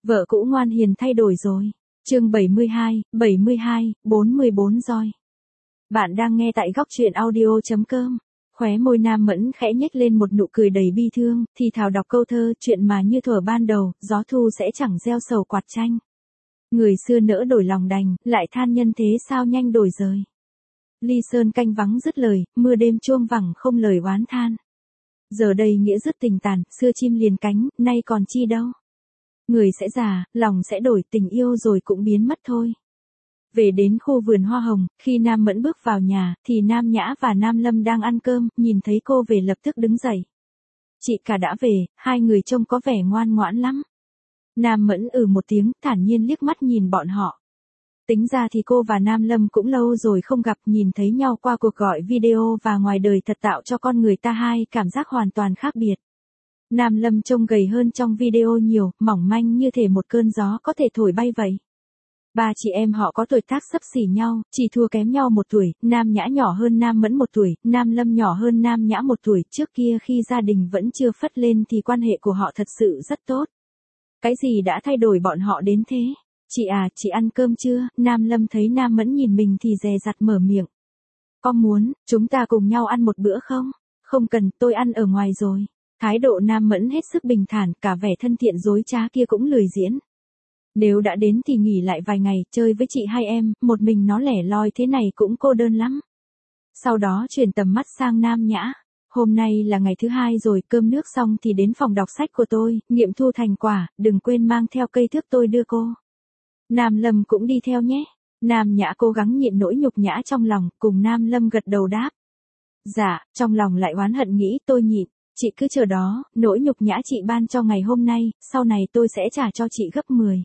Vợ cũ ngoan hiền thay đổi rồi. Chương 72, 44 roi. Bạn đang nghe tại góc truyện audio.com. Khóe môi Nam Mẫn khẽ nhếch lên một nụ cười đầy bi thương, thì thào đọc câu thơ chuyện mà như thuở ban đầu, gió thu sẽ chẳng gieo sầu quạt tranh. Người xưa nỡ đổi lòng đành, lại than nhân thế sao nhanh đổi rời. Ly sơn canh vắng dứt lời, mưa đêm chuông vẳng không lời oán than. Giờ đây nghĩa dứt tình tàn, xưa chim liền cánh, nay còn chi đâu. Người sẽ già, lòng sẽ đổi, tình yêu rồi cũng biến mất thôi. Về đến khu vườn hoa hồng, khi Nam Mẫn bước vào nhà, thì Nam Nhã và Nam Lâm đang ăn cơm, nhìn thấy cô về lập tức đứng dậy. Chị cả đã về, hai người trông có vẻ ngoan ngoãn lắm. Nam Mẫn một tiếng, thản nhiên liếc mắt nhìn bọn họ. Tính ra thì cô và Nam Lâm cũng lâu rồi không gặp, nhìn thấy nhau qua cuộc gọi video và ngoài đời thật tạo cho con người ta hai cảm giác hoàn toàn khác biệt. Nam Lâm trông gầy hơn trong video nhiều, mỏng manh như thể một cơn gió có thể thổi bay vậy. Ba chị em họ có tuổi tác xấp xỉ nhau, chỉ thua kém nhau 1 tuổi, Nam Nhã nhỏ hơn Nam Mẫn 1 tuổi, Nam Lâm nhỏ hơn Nam Nhã 1 tuổi. Trước kia khi gia đình vẫn chưa phất lên thì quan hệ của họ thật sự rất tốt. Cái gì đã thay đổi bọn họ đến thế? Chị à, chị ăn cơm chưa? Nam Lâm thấy Nam Mẫn nhìn mình thì dè dặt mở miệng. Con muốn, chúng ta cùng nhau ăn một bữa không? Không cần, tôi ăn ở ngoài rồi. Thái độ Nam Mẫn hết sức bình thản, cả vẻ thân thiện dối trá kia cũng lười diễn. Nếu đã đến thì nghỉ lại vài ngày, chơi với chị hai em, một mình nó lẻ loi thế này cũng cô đơn lắm. Sau đó chuyển tầm mắt sang Nam Nhã. Hôm nay là ngày thứ 2 rồi, cơm nước xong thì đến phòng đọc sách của tôi, nghiệm thu thành quả, đừng quên mang theo cây thước tôi đưa cô. Nam Lâm cũng đi theo nhé. Nam Nhã cố gắng nhịn nỗi nhục nhã trong lòng, cùng Nam Lâm gật đầu đáp. Dạ, trong lòng lại oán hận nghĩ tôi nhịn. Chị cứ chờ đó, nỗi nhục nhã chị ban cho ngày hôm nay, sau này tôi sẽ trả cho chị gấp 10.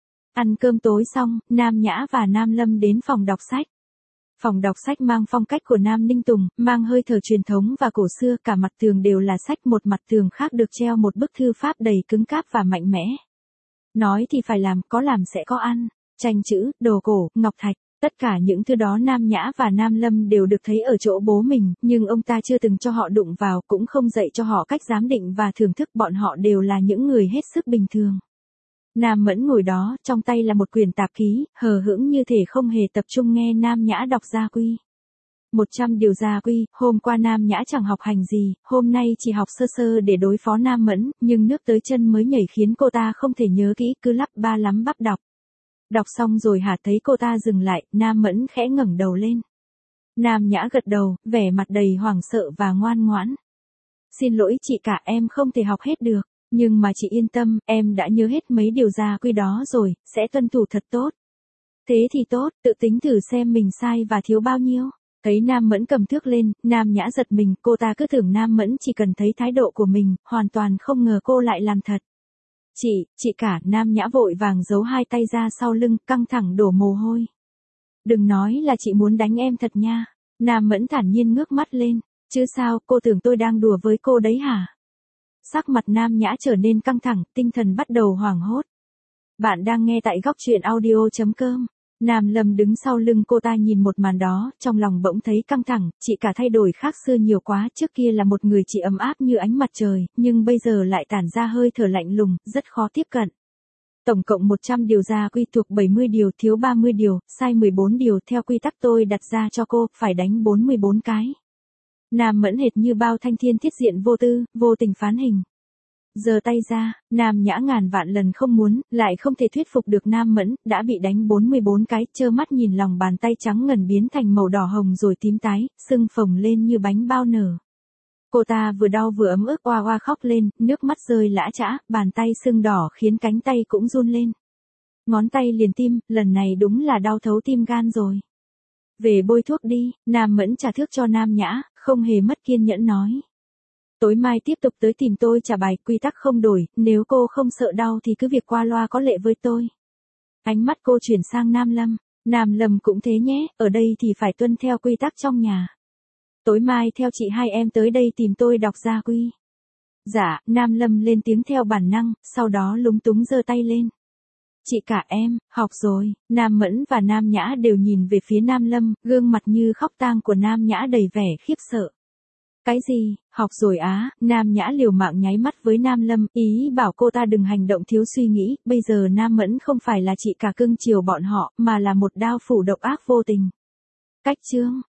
Ăn cơm tối xong, Nam Nhã và Nam Lâm đến phòng đọc sách. Phòng đọc sách mang phong cách của Nam Ninh Tùng, mang hơi thở truyền thống và cổ xưa, cả mặt tường đều là sách, một mặt tường khác được treo một bức thư pháp đầy cứng cáp và mạnh mẽ. Nói thì phải làm, có làm sẽ có ăn. Tranh chữ, đồ cổ, ngọc thạch, tất cả những thứ đó Nam Nhã và Nam Lâm đều được thấy ở chỗ bố mình, nhưng ông ta chưa từng cho họ đụng vào, cũng không dạy cho họ cách giám định và thưởng thức, bọn họ đều là những người hết sức bình thường. Nam Mẫn ngồi đó, trong tay là một quyển tạp ký, hờ hững như thể không hề tập trung nghe Nam Nhã đọc gia quy. 100 điều gia quy, hôm qua Nam Nhã chẳng học hành gì, hôm nay chỉ học sơ sơ để đối phó Nam Mẫn, nhưng nước tới chân mới nhảy khiến cô ta không thể nhớ kỹ, cứ lắp ba lắm bắp đọc. Đọc xong rồi hả, thấy cô ta dừng lại, Nam Mẫn khẽ ngẩng đầu lên. Nam Nhã gật đầu, vẻ mặt đầy hoảng sợ và ngoan ngoãn. Xin lỗi chị cả, em không thể học hết được. Nhưng mà chị yên tâm, em đã nhớ hết mấy điều gia quy đó rồi, sẽ tuân thủ thật tốt. Thế thì tốt, tự tính thử xem mình sai và thiếu bao nhiêu. Thấy Nam Mẫn cầm thước lên, Nam Nhã giật mình, cô ta cứ tưởng Nam Mẫn chỉ cần thấy thái độ của mình, hoàn toàn không ngờ cô lại làm thật. Chị cả, Nam Nhã vội vàng giấu hai tay ra sau lưng, căng thẳng đổ mồ hôi. Đừng nói là chị muốn đánh em thật nha. Nam Mẫn thản nhiên ngước mắt lên. Chứ sao, cô tưởng tôi đang đùa với cô đấy hả? Sắc mặt Nam Nhã trở nên căng thẳng, tinh thần bắt đầu hoảng hốt. Bạn đang nghe tại góc truyện audio.com. Nam Lâm đứng sau lưng cô ta nhìn một màn đó, trong lòng bỗng thấy căng thẳng, chị cả thay đổi khác xưa nhiều quá, trước kia là một người chị ấm áp như ánh mặt trời, nhưng bây giờ lại tản ra hơi thở lạnh lùng, rất khó tiếp cận. Tổng cộng 100 điều gia quy, thuộc 70 điều, thiếu 30 điều, sai 14 điều, theo quy tắc tôi đặt ra cho cô, phải đánh 44 cái. Nam Mẫn hệt như bao thanh thiên thiết diện vô tư, vô tình phán hình. Giơ tay ra, Nam Nhã ngàn vạn lần không muốn, lại không thể thuyết phục được Nam Mẫn, đã bị đánh 44 cái, trơ mắt nhìn lòng bàn tay trắng ngần biến thành màu đỏ hồng rồi tím tái, sưng phồng lên như bánh bao nở. Cô ta vừa đau vừa ấm ức oa oa khóc lên, nước mắt rơi lã chã, bàn tay sưng đỏ khiến cánh tay cũng run lên. Ngón tay liền tim, lần này đúng là đau thấu tim gan rồi. Về bôi thuốc đi, Nam Mẫn trả thước cho Nam Nhã, không hề mất kiên nhẫn nói. Tối mai tiếp tục tới tìm tôi trả bài, quy tắc không đổi, nếu cô không sợ đau thì cứ việc qua loa có lệ với tôi. Ánh mắt cô chuyển sang Nam Lâm. Nam Lâm cũng thế nhé, ở đây thì phải tuân theo quy tắc trong nhà. Tối mai theo chị hai em tới đây tìm tôi đọc gia quy. Dạ, Nam Lâm lên tiếng theo bản năng, sau đó lúng túng giơ tay lên. Chị cả em, học rồi. Nam Mẫn và Nam Nhã đều nhìn về phía Nam Lâm, gương mặt như khóc tang của Nam Nhã đầy vẻ khiếp sợ. Cái gì, học rồi á, Nam Nhã liều mạng nháy mắt với Nam Lâm, ý bảo cô ta đừng hành động thiếu suy nghĩ, bây giờ Nam Mẫn không phải là chị cả cưng chiều bọn họ, mà là một đao phủ độc ác vô tình. Cách chương